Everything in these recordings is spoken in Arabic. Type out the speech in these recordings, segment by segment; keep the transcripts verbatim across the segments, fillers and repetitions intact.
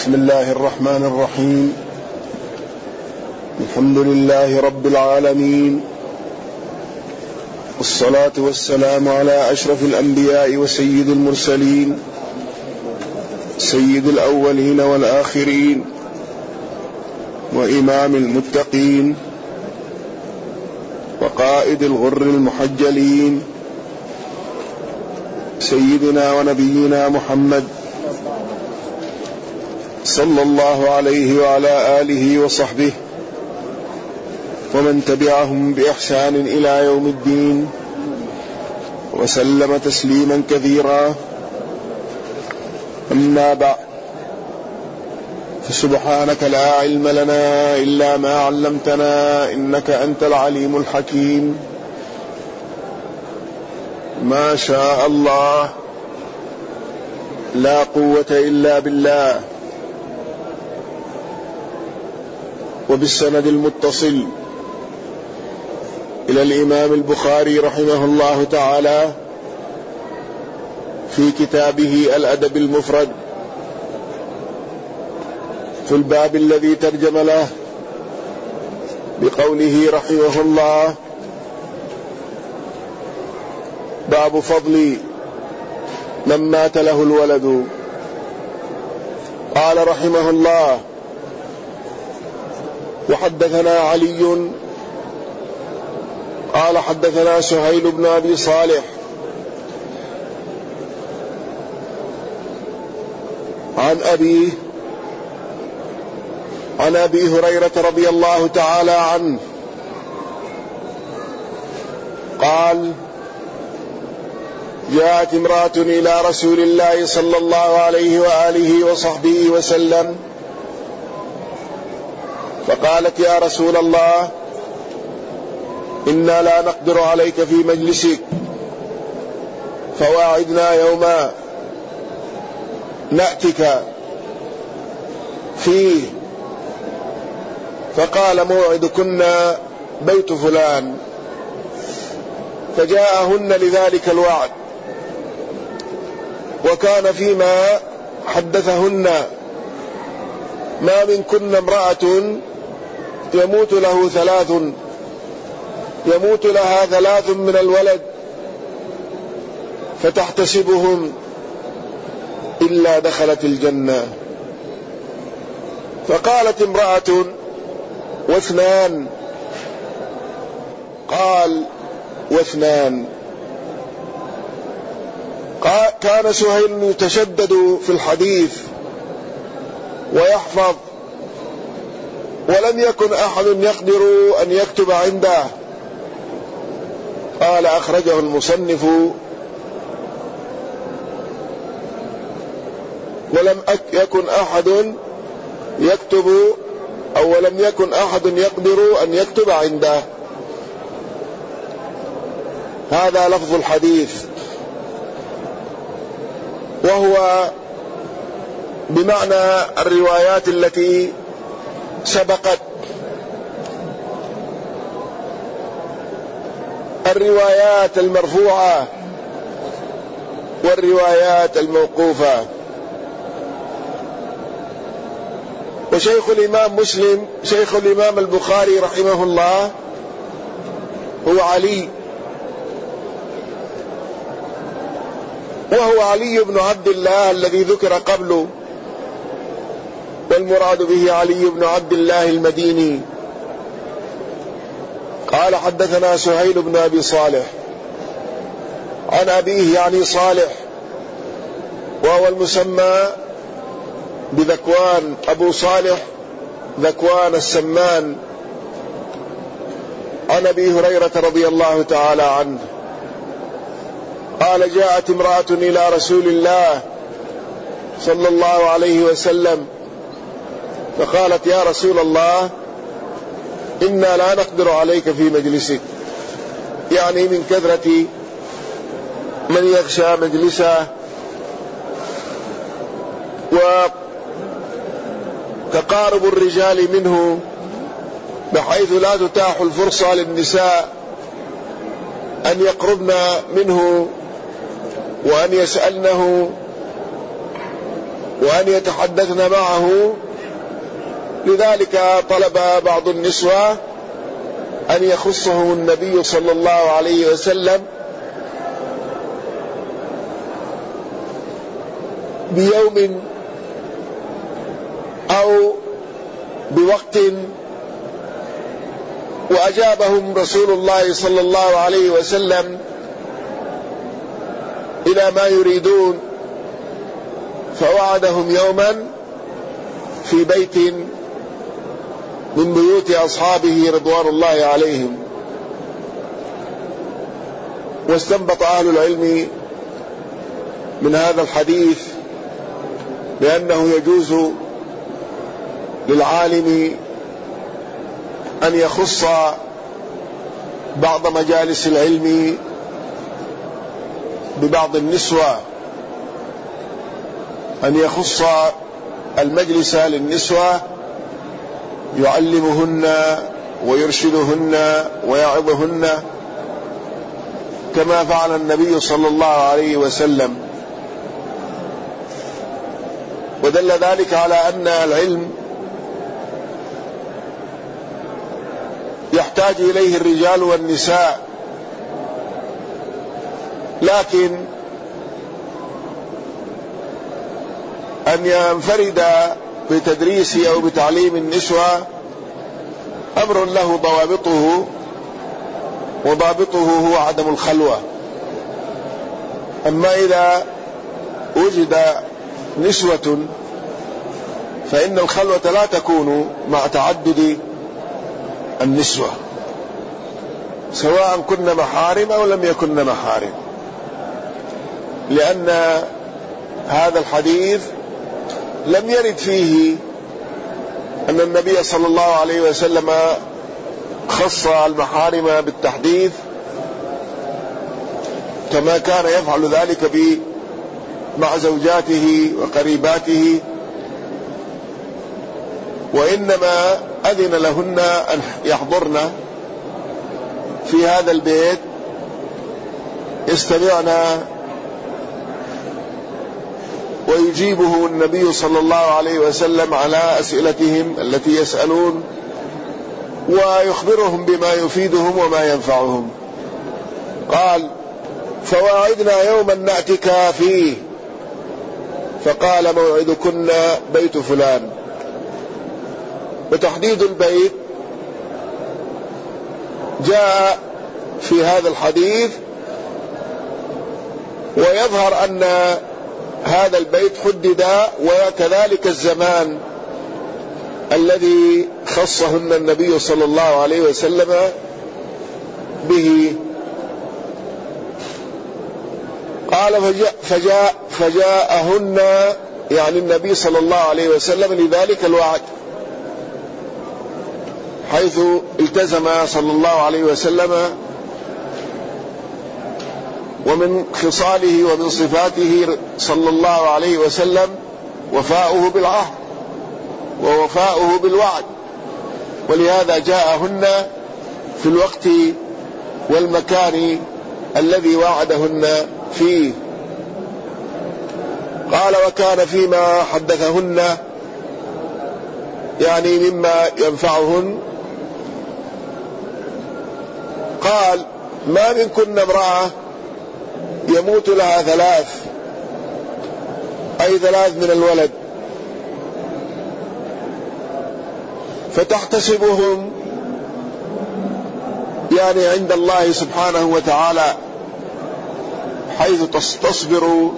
بسم الله الرحمن الرحيم. الحمد لله رب العالمين، والصلاة والسلام على أشرف الأنبياء وسيد المرسلين، سيد الأولين والآخرين، وإمام المتقين، وقائد الغر المحجلين، سيدنا ونبينا محمد صلى الله عليه وعلى آله وصحبه ومن تبعهم بإحسان إلى يوم الدين، وسلم تسليما كثيرا. أما بعد، فسبحانك لا علم لنا إلا ما علمتنا إنك أنت العليم الحكيم. ما شاء الله، لا قوة إلا بالله. وبالسند المتصل إلى الإمام البخاري رحمه الله تعالى في كتابه الأدب المفرد، في الباب الذي ترجم له بقوله رحمه الله: باب فضل من مات له الولد. قال رحمه الله: وحدثنا علي قال حدثنا سهيل بن أبي صالح عن أبيه عن أبي هريرة رضي الله تعالى عنه قال: جاءت امرأة إلى رسول الله صلى الله عليه وآله وصحبه وسلم فقالت: يا رسول الله، إنا لا نقدر عليك في مجلسك، فواعدنا يوما نأتك فيه. فقال: موعدكن بيت فلان. فجاءهن لذلك الوعد، وكان فيما حدثهن: ما منكن امرأة يموت له ثلاث يموت لها ثلاث من الولد فتحتسبهم إلا دخلت الجنة. فقالت امرأة: واثنان؟ قال: واثنان. كان سهيل يتشدد في الحديث ويحفظ، ولم يكن أحد يقدر أن يكتب عنده. قال: أخرجه المصنف: ولم يكن أحد يكتب أو ولم يكن أحد يقدر أن يكتب عنده. هذا لفظ الحديث، وهو بمعنى الروايات التي سبقت. الروايات المرفوعة والروايات الموقوفة. وشيخ الإمام مسلم شيخ الإمام البخاري رحمه الله هو علي، وهو علي بن عبد الله الذي ذكر قبله، والمراد به علي بن عبد الله المديني. قال: حدثنا سهيل بن أبي صالح عن أبيه يعني صالح، وهو المسمى بذكوان، أبو صالح ذكوان السمان، عن أبي هريرة رضي الله تعالى عنه قال: جاءت امرأة إلى رسول الله صلى الله عليه وسلم فقالت: يا رسول الله، إنا لا نقدر عليك في مجلسك، يعني من كثرة من يغشى مجلسه وتقارب الرجال منه، بحيث لا تتاح الفرصة للنساء أن يقربن منه وأن يسألنه وأن يتحدثن معه. لذلك طلب بعض النسوة أن يخصهم النبي صلى الله عليه وسلم بيوم أو بوقت، وأجابهم رسول الله صلى الله عليه وسلم إلى ما يريدون، فوعدهم يوما في بيت من بيوت أصحابه رضوان الله عليهم. واستنبط أهل العلم من هذا الحديث بأنه يجوز للعالم أن يخص بعض مجالس العلم ببعض النسوة، أن يخص المجلس للنسوة يعلمهن ويرشدهن ويعظهن كما فعل النبي صلى الله عليه وسلم. ودل ذلك على أن العلم يحتاج إليه الرجال والنساء، لكن أن ينفرد بتدريس أو بتعليم النسوة أمر له ضوابطه، وضابطه هو عدم الخلوة. أما إذا وجد نسوة فإن الخلوة لا تكون مع تعدد النسوة، سواء كن محارم أو لم يكن محارم، لأن هذا الحديث لم يرد فيه أن النبي صلى الله عليه وسلم خص المحارم بالتحديث كما كان يفعل ذلك مع زوجاته وقريباته، وإنما أذن لهن أن يحضرن في هذا البيت يستمعن ويجيبه النبي صلى الله عليه وسلم على أسئلتهم التي يسألون، ويخبرهم بما يفيدهم وما ينفعهم. قال: فواعدنا يوما نأتك فيه، فقال: موعدكن بيت فلان. وتحديد البيت جاء في هذا الحديث، ويظهر أن هذا البيت حدد، وكذلك الزمان الذي خصهن النبي صلى الله عليه وسلم به. قال: فجاء, فجاء فجاءهن يعني النبي صلى الله عليه وسلم لذلك الوعد، حيث التزم صلى الله عليه وسلم، ومن خصاله ومن صفاته صلى الله عليه وسلم وفاؤه بالعهد ووفاؤه بالوعد، ولهذا جاءهن في الوقت والمكان الذي وعدهن فيه. قال: وكان فيما حدثهن يعني مما ينفعهن. قال: ما منكن امرأة يموت لها ثلاث، أي ثلاث من الولد، فتحتسبهم يعني عند الله سبحانه وتعالى، حيث تصبر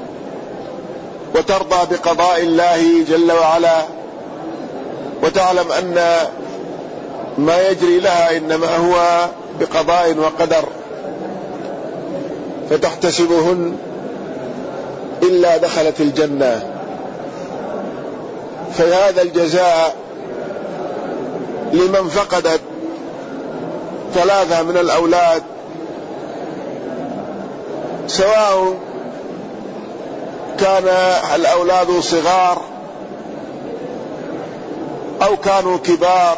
وترضى بقضاء الله جل وعلا، وتعلم أن ما يجري لها إنما هو بقضاء وقدر، فتحتسبهن إلا دخلت الجنة. فهذا الجزاء لمن فقدت ثلاثة من الأولاد، سواء كان الأولاد صغار أو كانوا كبار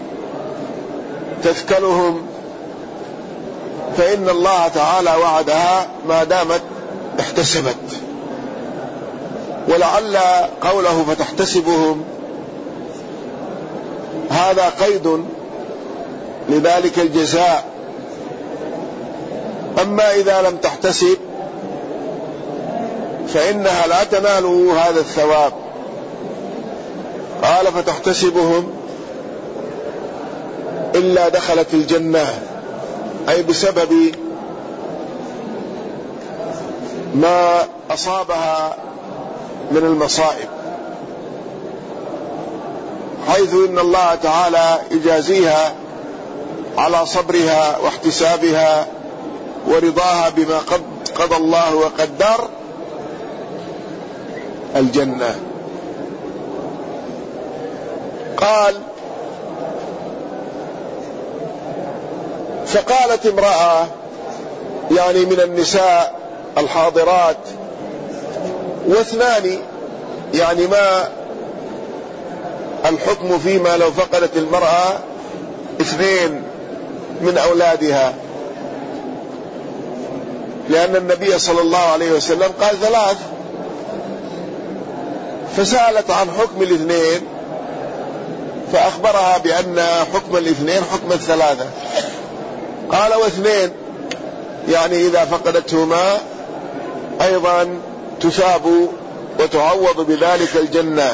تثكلهم، فإن الله تعالى وعدها ما دامت احتسبت. ولعل قوله فتحتسبهم هذا قيد لذلك الجزاء. أما إذا لم تحتسب فإنها لا تنال هذا الثواب. قال فتحتسبهم إلا دخلت الجنة، أي بسبب ما أصابها من المصائب، حيث إن الله تعالى يجازيها على صبرها واحتسابها ورضاها بما قد قضى الله وقدر الجنة. قال فقالت امرأة يعني من النساء الحاضرات، واثنان يعني ما الحكم فيما لو فقدت المرأة اثنين من أولادها، لأن النبي صلى الله عليه وسلم قال ثلاث، فسألت عن حكم الاثنين فأخبرها بأن حكم الاثنين حكم الثلاثة. قال واثنين يعني إذا فقدتهما أيضا تثاب وتعوض بذلك الجنة.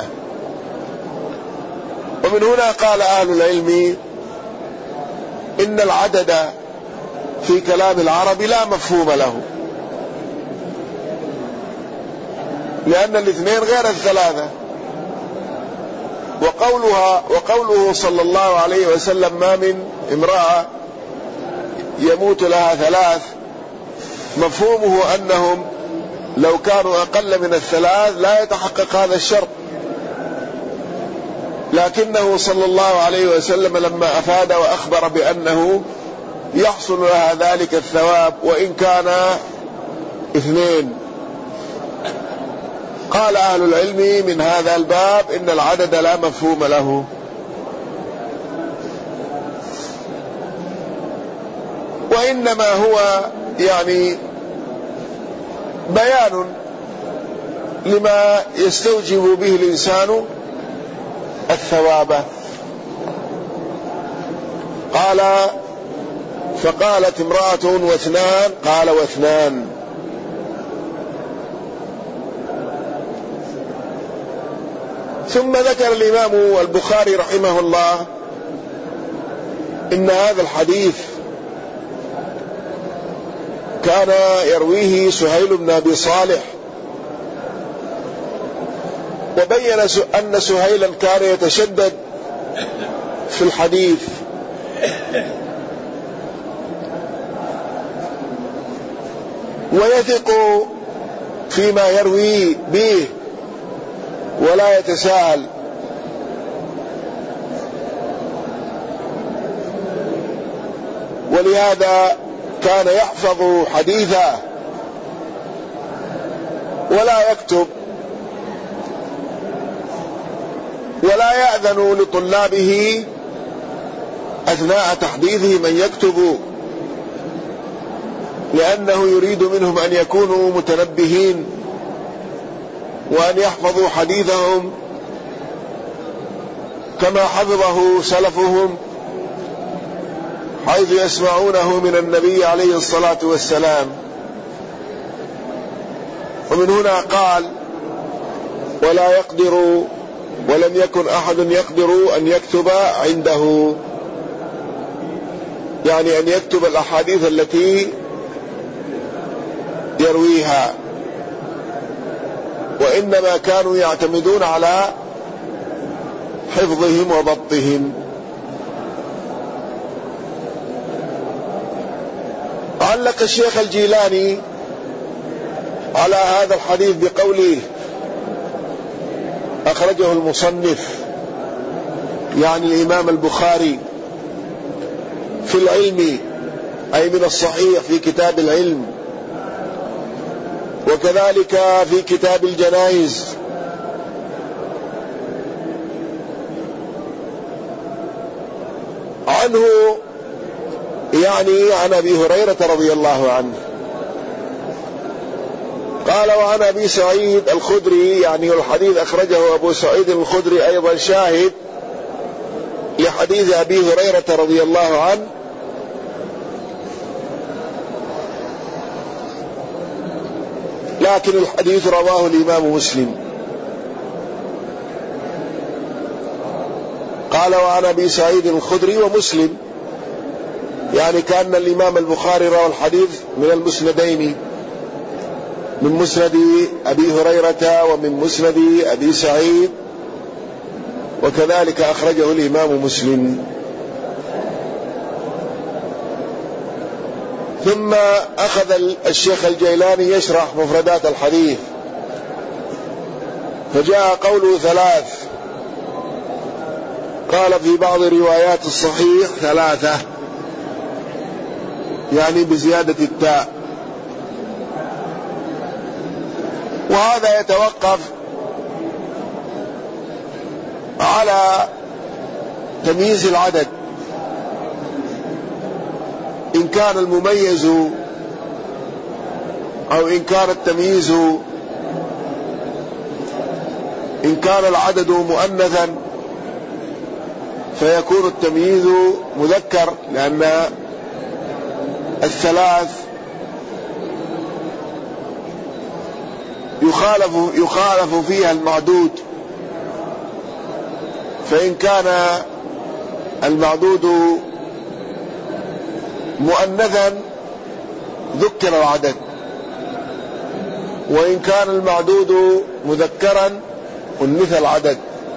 ومن هنا قال أهل العلم إن العدد في كلام العرب لا مفهوم له، لأن الاثنين غير الثلاثة. وقولها وقوله صلى الله عليه وسلم ما من امرأة يموت لها ثلاث، مفهومه أنهم لو كانوا أقل من الثلاث لا يتحقق هذا الشرط، لكنه صلى الله عليه وسلم لما أفاد وأخبر بأنه يحصل لها ذلك الثواب وإن كان اثنين. قال أهل العلم من هذا الباب إن العدد لا مفهوم له. وإنما هو يعني بيان لما يستوجب به الإنسان الثواب. قال فقالت امرأة واثنان، قال واثنان. ثم ذكر الإمام البخاري رحمه الله إن هذا الحديث كان يرويه سهيل بن أبي صالح، وبين أن سهيلا كان يتشدد في الحديث، ويثق فيما يروي به ولا يتساهل. ولهذا كان يحفظ حديثه ولا يكتب، ولا يأذن لطلابه أثناء تحديثه من يكتب، لأنه يريد منهم أن يكونوا متنبهين وأن يحفظوا حديثهم كما حفظه سلفهم، حيث يسمعونه من النبي عليه الصلاة والسلام. ومن هنا قال ولا يقدر، ولم يكن أحد يقدر أن يكتب عنده، يعني أن يكتب الأحاديث التي يرويها، وإنما كانوا يعتمدون على حفظهم وضبطهم. علق الشيخ الجيلاني على هذا الحديث بقوله أخرجه المصنف يعني الإمام البخاري في العلم، أي من الصحيح في كتاب العلم، وكذلك في كتاب الجنائز، عنه يعني عن أبي هريرة رضي الله عنه قال وعن أبي سعيد الخدري، يعني الحديث أخرجه أبو سعيد الخدري أيضا شاهد لحديث أبي هريرة رضي الله عنه، لكن الحديث رواه الإمام مسلم. قال وعن أبي سعيد الخدري ومسلم، يعني كأن الإمام البخاري روى الحديث من المسندين، من مسند أبي هريرة ومن مسند أبي سعيد، وكذلك أخرجه الإمام مسلم. ثم أخذ الشيخ الجيلاني يشرح مفردات الحديث، فجاء قوله ثلاث، قال في بعض روايات الصحيح ثلاثة، يعني بزيادة التاء، وهذا يتوقف على تمييز العدد، إن كان المميز أو إن كان التمييز، إن كان العدد مؤنثا فيكون التمييز مذكر، لأن الثلاث يخالف يخالف فيها المعدود، فإن كان المعدود مؤنثا ذكر العدد، وإن كان المعدود مذكرا أنث العدد.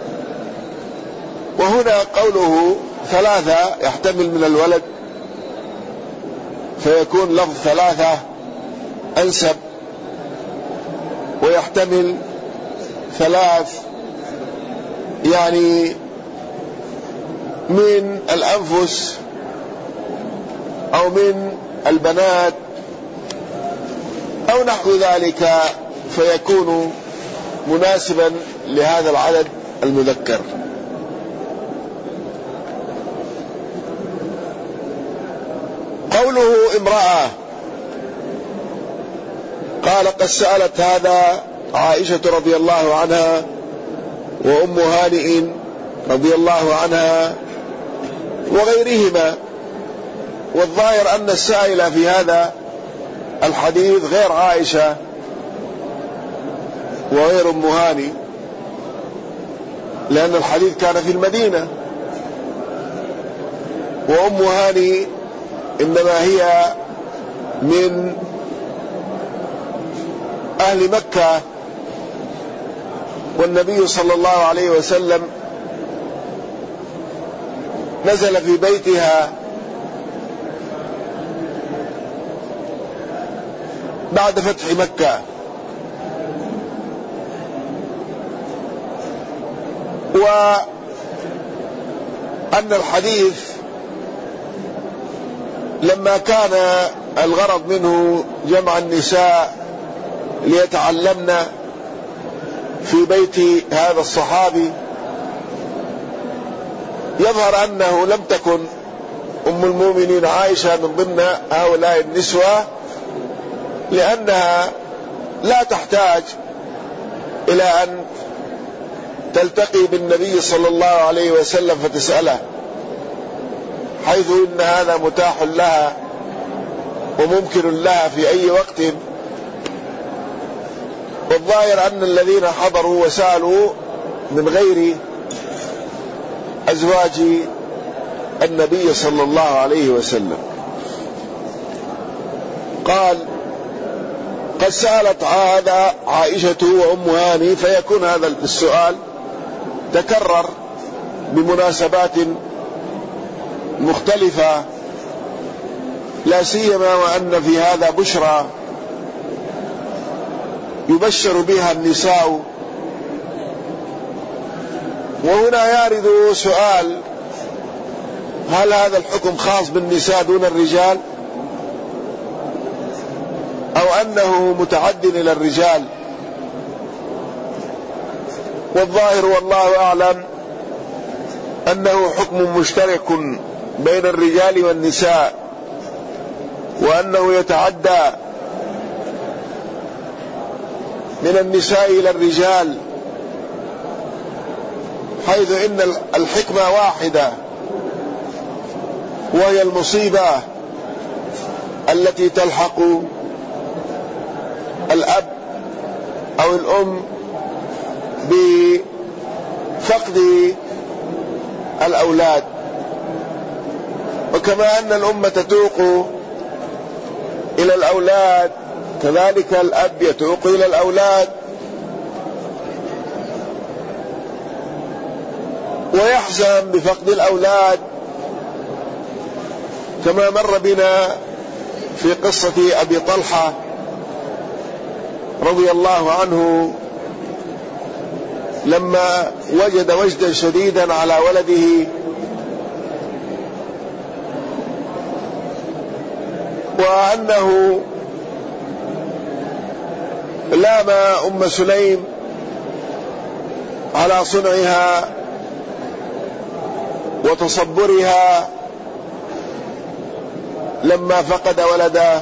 وهنا قوله ثلاثة يحتمل من الولد، فيكون لفظ ثلاثة أنسب، ويحتمل ثلاث يعني من الأنفس أو من البنات أو نحو ذلك، فيكون مناسبا لهذا العدد المذكر. قوله امرأة، قال قد سألت هذا عائشة رضي الله عنها وأم هانئ رضي الله عنها وغيرهما، والظاهر أن السائل في هذا الحديث غير عائشة وغير أم هانئ، لأن الحديث كان في المدينة، وأم هانئ إنما هي من أهل مكة، والنبي صلى الله عليه وسلم نزل في بيتها بعد فتح مكة، وأن الحديث لما كان الغرض منه جمع النساء ليتعلمن في بيت هذا الصحابي، يظهر أنه لم تكن أم المؤمنين عائشة من ضمن هؤلاء النسوة، لأنها لا تحتاج إلى أن تلتقي بالنبي صلى الله عليه وسلم فتسأله، حيث إن هذا متاح لها وممكن لها في أي وقت. والظاهر أن الذين حضروا وسألوا من غير أزواج النبي صلى الله عليه وسلم. قال قد سألت هذا عائشة وأم هاني، فيكون هذا السؤال تكرر بمناسبات مختلفة، لا سيما وأن في هذا بشرى يبشر بها النساء. وهنا يرد سؤال: هل هذا الحكم خاص بالنساء دون الرجال، أو أنه متعد إلى الرجال؟ والظاهر والله أعلم أنه حكم مشترك بين الرجال والنساء، وأنه يتعدى من النساء إلى الرجال، حيث إن الحكمة واحدة، وهي المصيبة التي تلحق الأب أو الأم بفقد الأولاد. وكما أن الأم تتوق إلى الأولاد، كذلك الأب يتوق إلى الأولاد، ويحزن بفقد الأولاد، كما مر بنا في قصة أبي طلحة رضي الله عنه لما وجد وجدا شديدا على ولده، وأنه لام أم سليم على صنعها وتصبرها لما فقد ولده،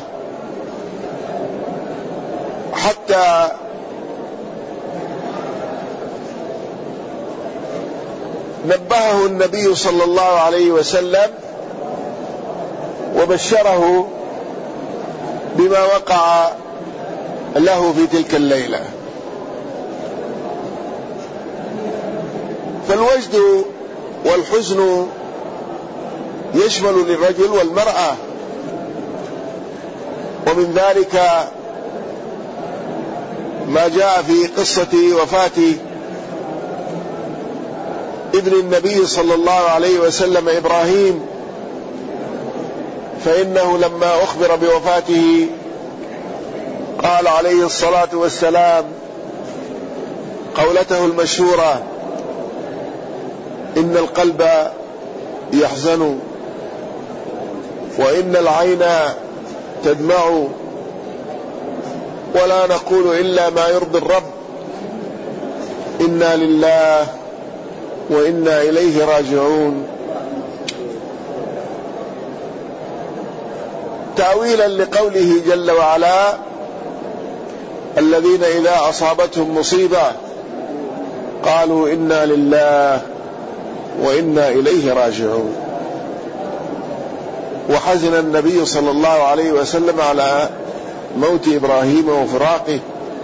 حتى نبهه النبي صلى الله عليه وسلم وبشره بما وقع له في تلك الليلة. فالوجد والحزن يشمل للرجل والمرأة، ومن ذلك ما جاء في قصة وفاة ابن النبي صلى الله عليه وسلم إبراهيم، فإنه لما أخبر بوفاته قال عليه الصلاة والسلام قولته المشهورة: إن القلب يحزن وإن العين تدمع ولا نقول إلا ما يرضي الرب، إنا لله وإنا إليه راجعون. تأويلا لقوله جل وعلا: الذين إذا أصابتهم مصيبة قالوا إنا لله وإنا إليه راجعون. وحزن النبي صلى الله عليه وسلم على موت إبراهيم وفراقه،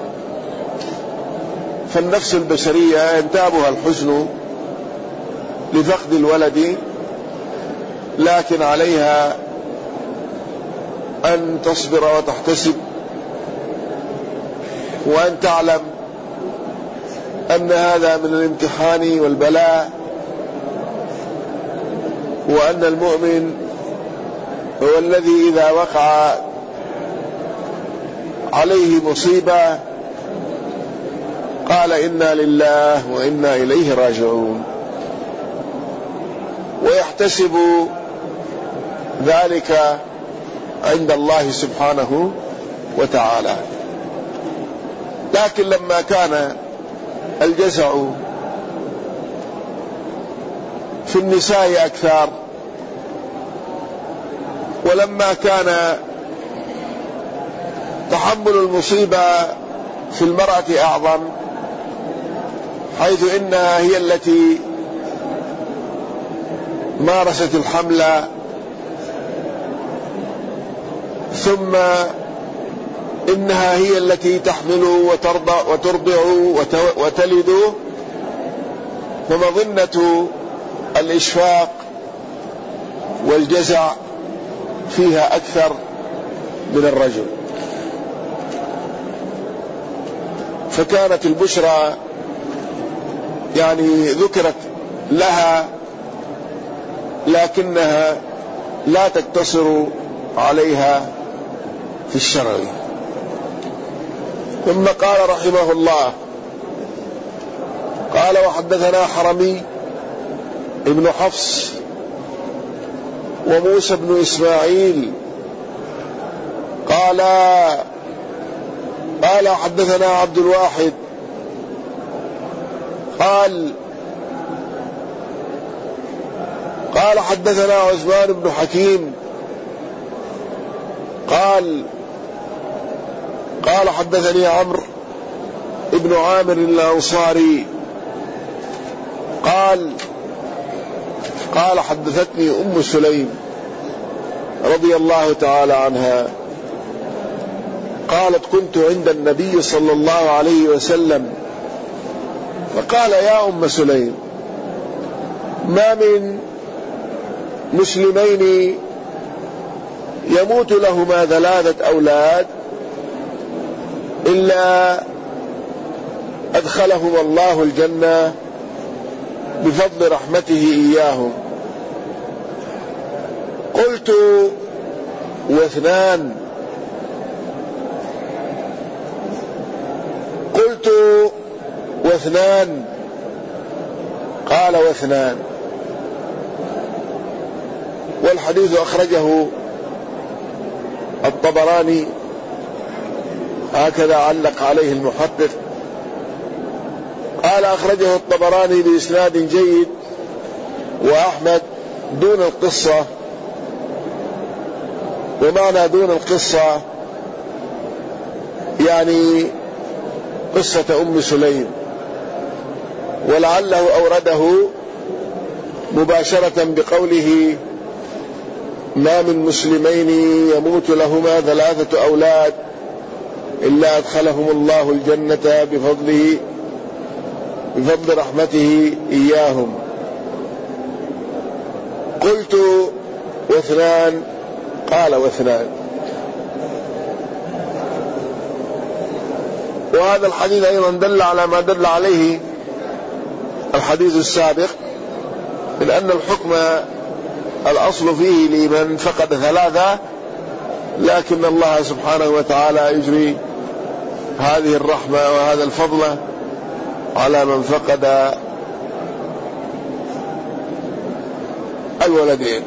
فالنفس البشرية ينتابها الحزن لفقد الولد، لكن عليها أن تصبر وتحتسب، وأن تعلم أن هذا من الامتحان والبلاء، وأن المؤمن هو الذي إذا وقع عليه مصيبة قال إنا لله وإنا إليه راجعون، ويحتسب ذلك عند الله سبحانه وتعالى. لكن لما كان الجزع في النساء أكثر، ولما كان تحمل المصيبة في المرأة أعظم، حيث إنها هي التي مارست الحمل، ثم إنها هي التي تحمل وترضع وترضع وتلد، فمظنة الإشفاق والجزع فيها أكثر من الرجل. فكانت البشرى يعني ذكرت لها، لكنها لا تقتصر عليها في الشرع. ثم قال رحمه الله: قال وحدثنا حرمي ابن حفص وموسى بن إسماعيل قال قال حدثنا عبد الواحد قال قال حدثنا عثمان بن حكيم قال قال حدثني عمرو ابن عامر الأنصاري قال قال حدثتني أم سليم رضي الله تعالى عنها قالت كنت عند النبي صلى الله عليه وسلم فقال يا أم سليم ما من مسلمين يموت لهما ثلاثة أولاد إلا أدخلهم الله الجنة بفضل رحمته إياهم. قلت واثنان؟ قلت واثنان؟ قال واثنان. والحديث أخرجه الطبراني هكذا علق عليه المحقق، قال أخرجه الطبراني بإسناد جيد وأحمد دون القصة. ومعنى دون القصة يعني قصة أم سليم، ولعله أورده مباشرة بقوله ما من مسلمين يموت لهما ثلاثة أولاد إلا أدخلهم الله الجنة بفضله بفضل رحمته إياهم. قلت واثنان؟ قال واثنان. وهذا الحديث أيضا دل على ما دل عليه الحديث السابق من أن الحكم الأصل فيه لمن فقد ثلاثة، لكن الله سبحانه وتعالى يجري هذه الرحمة وهذا الفضل على من فقد الولدين.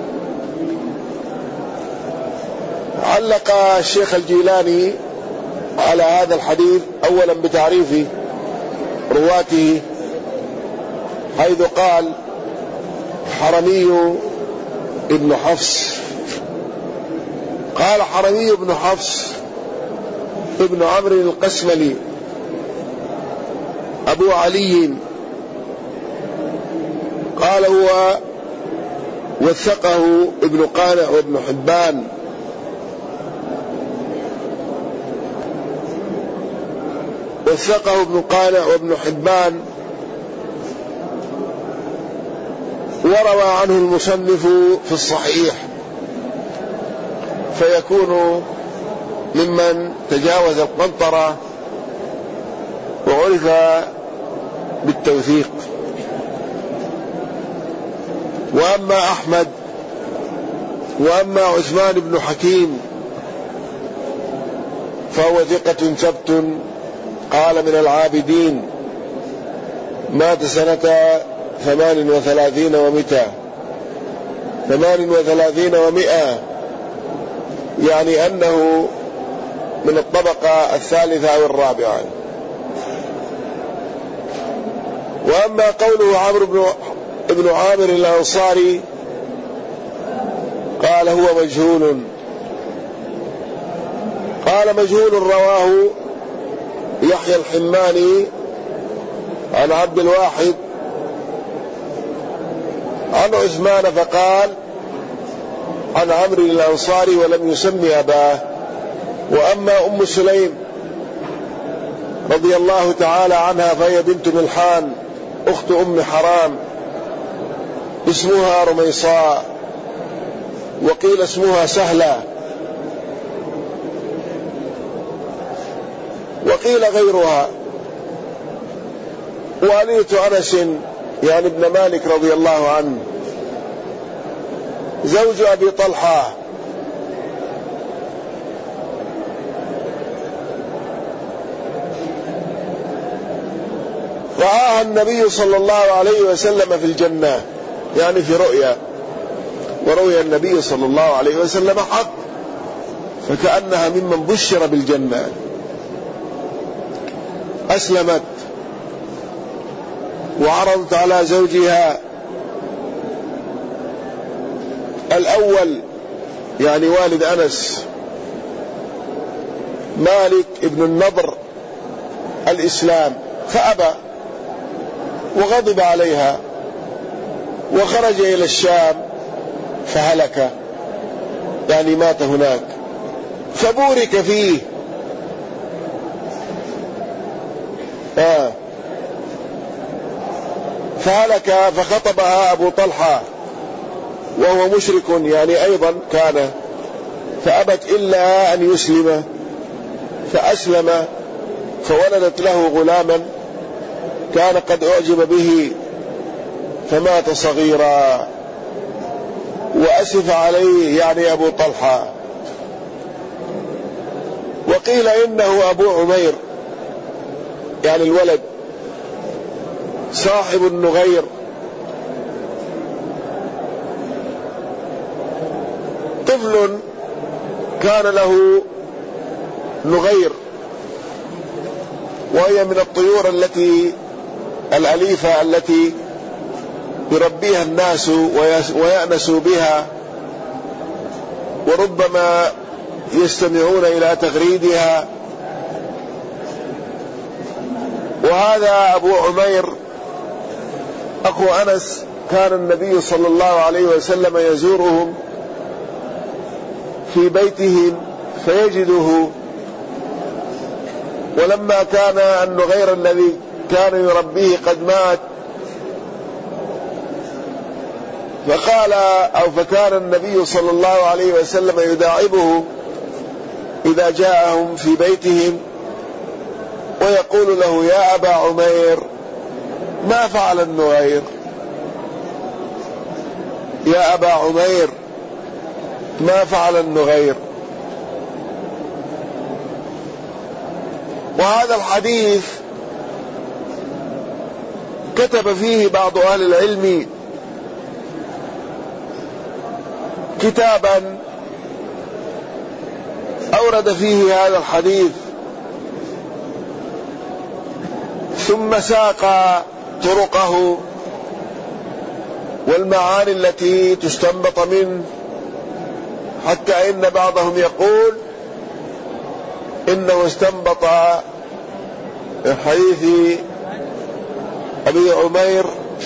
علق الشيخ الجيلاني على هذا الحديث أولا بتعريف رواته، حيث قال حرمي ابن حفص. قال حرمي ابن حفص ابن عمرو القسملي أبو علي، قال هو وثقه ابن قانع وابن حبان. وثقه ابن قانع وابن حبان، وروى عنه المصنف في الصحيح، فيكون ممن تجاوز القنطرة وعرف بالتوثيق. وأما أحمد وأما عثمان بن حكيم فهو ثقة ثبت، قال من العابدين، مات سنة ثمان وثلاثين ومئة ثمان وثلاثين ومئة يعني أنه من الطبقة الثالثة أو الرابعة. وأما قوله عمرو بن ابن عامر الأنصاري قال هو مجهول. قال مجهول رواه يحيى الحماني عن عبد الواحد عن عثمان فقال عن عمرو الأنصاري ولم يسمي أباه. وأما أم سليم رضي الله تعالى عنها فهي بنت ملحان أخت أم حرام، اسمها رميصاء، وقيل اسمها سهلة، وقيل غيرها. والية أنس يعني ابن مالك رضي الله عنه زوج أبي طلحة، رآها النبي صلى الله عليه وسلم في الجنة، يعني في رؤيا، ورؤيا النبي صلى الله عليه وسلم حق، فكأنها ممن بشر بالجنة. أسلمت وعرضت على زوجها الأول يعني والد أنس مالك ابن النضر الإسلام فأبى وغضب عليها وخرج إلى الشام فهلك، يعني مات هناك، فبورك فيه. آه فهلك فخطبها أبو طلحة وهو مشرك يعني أيضا كان، فأبت إلا أن يسلم، فأسلم فولدت له غلاما كان قد أعجب به فمات صغيرا وأسف عليه يعني أبو طلحة. وقيل إنه أبو عمير يعني الولد صاحب النغير، طفل كان له نغير وهي من الطيور التي الأليفة التي يربيها الناس ويأنسوا بها وربما يستمعون إلى تغريدها. وهذا أبو عمير أخو أنس كان النبي صلى الله عليه وسلم يزورهم في بيتهم فيجده، ولما كان النغير الذي كان يربيه قد مات فقال أو فكان النبي صلى الله عليه وسلم يداعبه إذا جاءهم في بيتهم ويقول له: يا أبا عمير ما فعل النغير؟ يا أبا عمير ما فعل النغير؟ وهذا الحديث كتب فيه بعض أهل العلم كتابا أورد فيه هذا الحديث ثم ساق طرقه والمعاني التي تستنبط منه، حتى إن بعضهم يقول إنه استنبط من حديث أبي عمير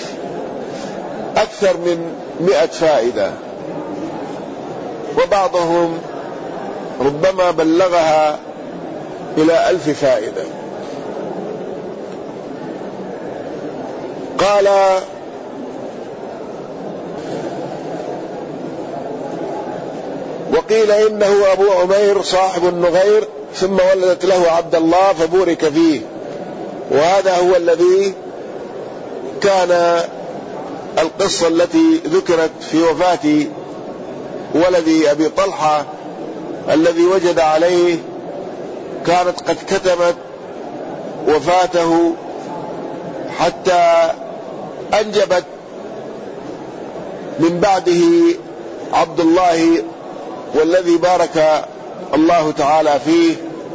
أكثر من مئة فائدة، وبعضهم ربما بلغها إلى ألف فائدة. قال: وقيل إنه أبو عمير صاحب النغير ثم ولدت له عبد الله فبورك فيه. وهذا هو الذي كان القصة التي ذكرت في وفاة ولد أبي طلحة الذي وجد عليه كانت قد كتمت وفاته حتى أنجبت من بعده عبد الله، والذي بارك الله تعالى فيه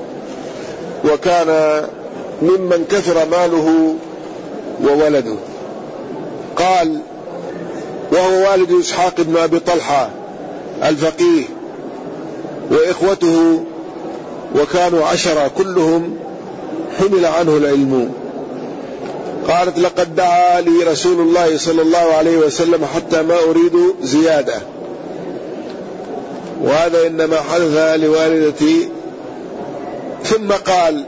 وكان ممن كثر ماله وولده. قال: وهو والد إسحاق بن أبي طلحة الفقيه وإخوته وكانوا عشرة كلهم حمل عنه العلم. قالت: لقد دعا لي رسول الله صلى الله عليه وسلم حتى ما أريد زيادة. وهذا إنما حدث لوالدتي. ثم قال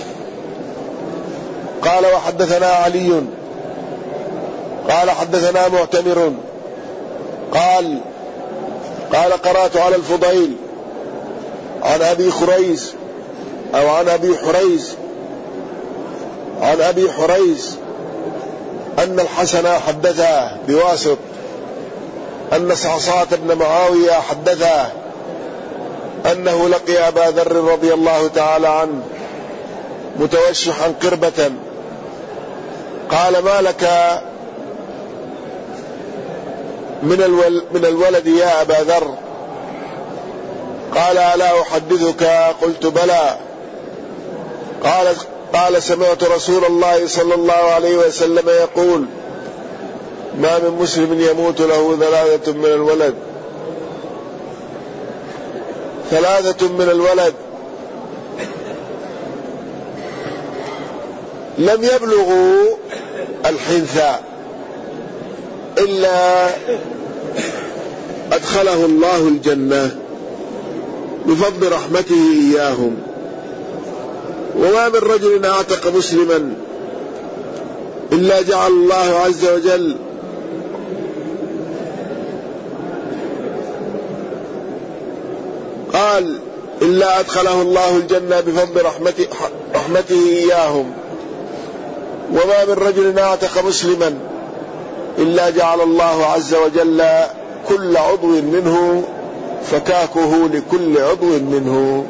قال وحدثنا علي قال حدثنا معتمر قال قال قرأت على الفضيل عن أبي خريز أو عن أبي حريز عن أبي حريز أن الحسن حدثه بواسط أن صعصعة بن معاوية حدثه أنه لقي أبا ذر رضي الله تعالى عنه متوشحا قربة. قال: ما لك من, الول من الولد يا أبا ذر؟ قال: ألا أحدثك؟ قلت: بلى. قال قال سمعت رسول الله صلى الله عليه وسلم يقول: ما من مسلم يموت له ثلاثة من الولد ثلاثة من الولد لم يبلغوا الحنثى إلا أدخله الله الجنة بفضل رحمته إياهم. وما من رجل أعتق مسلما إلا جعل الله عز وجل قال إلا أدخله الله الجنة بفضل رحمته, رحمته إياهم. وما من رجل أعتق مسلما إلا جعل الله عز وجل كل عضو منه فكاكه لكل عضو منه.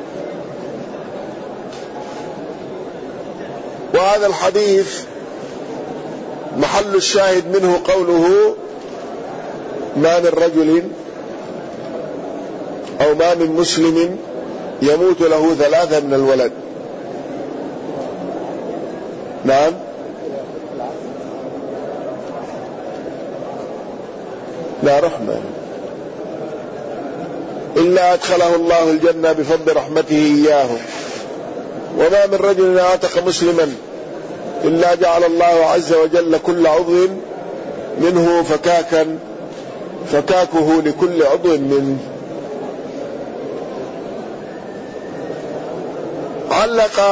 وهذا الحديث محل الشاهد منه قوله ما من رجل أو ما من مسلم يموت له ثلاثة من الولد. نعم، لا رحمة إلا أدخله الله الجنة بفضل رحمته إياهم. وما من رجل أعتق مسلما إلا جعل الله عز وجل كل عضو منه فكاكا فكاكه لكل عضو منه. علق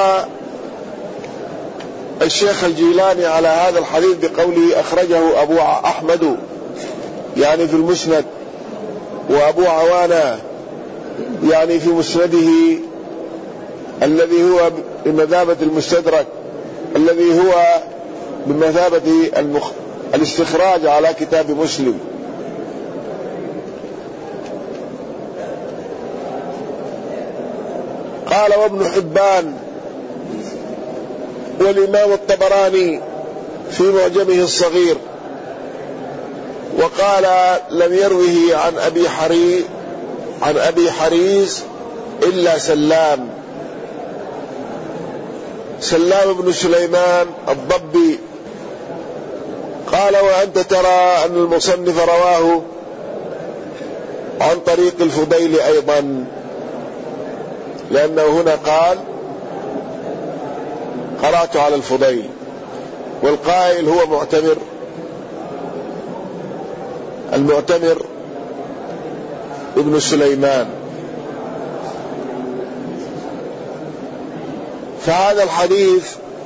الشيخ الجيلاني على هذا الحديث بقوله أخرجه أبو أحمد يعني في المسند، وأبو عوانة يعني في مسنده الذي هو بمثابة المستدرك الذي هو بمثابة المخ... الاستخراج على كتاب مسلم. قال وابن حبان والإمام الطبراني في معجمه الصغير، وقال لم يروه عن أبي حري عن أبي حريز إلا سلام سلام بن سليمان الضبي. قال وأنت ترى أن المصنف رواه عن طريق الفضيل أيضا، لأنه هنا قال قرأت على الفضيل، والقائل هو معتمر المعتمر ابن سليمان. فهذا الحديث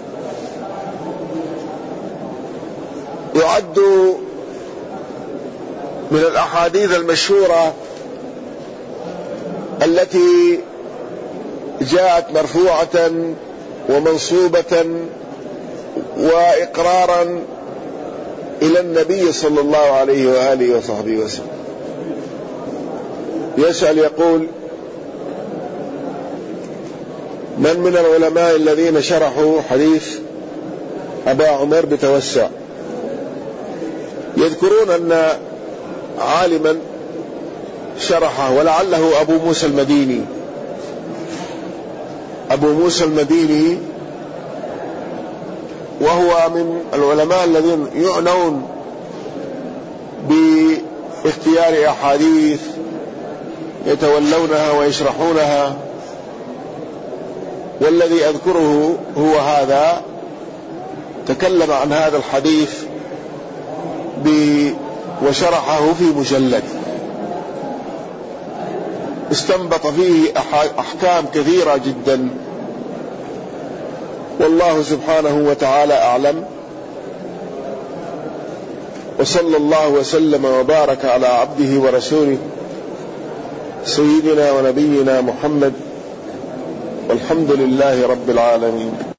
يعد من الأحاديث المشهورة التي جاءت مرفوعة ومنصوبة وإقرارا إلى النبي صلى الله عليه وآله وصحبه وسلم. يسأل يقول من من العلماء الذين شرحوا حديث أبا عمر بتوسع؟ يذكرون أن عالما شرحه ولعله أبو موسى المديني. أبو موسى المديني وهو من العلماء الذين يعنون باختيار أحاديث يتولونها ويشرحونها، والذي أذكره هو هذا تكلم عن هذا الحديث وشرحه في مجلد استنبط فيه أحكام كثيرة جدا، والله سبحانه وتعالى أعلم. وصلى الله وسلم وبارك على عبده ورسوله سيدنا ونبينا محمد، والحمد لله رب العالمين.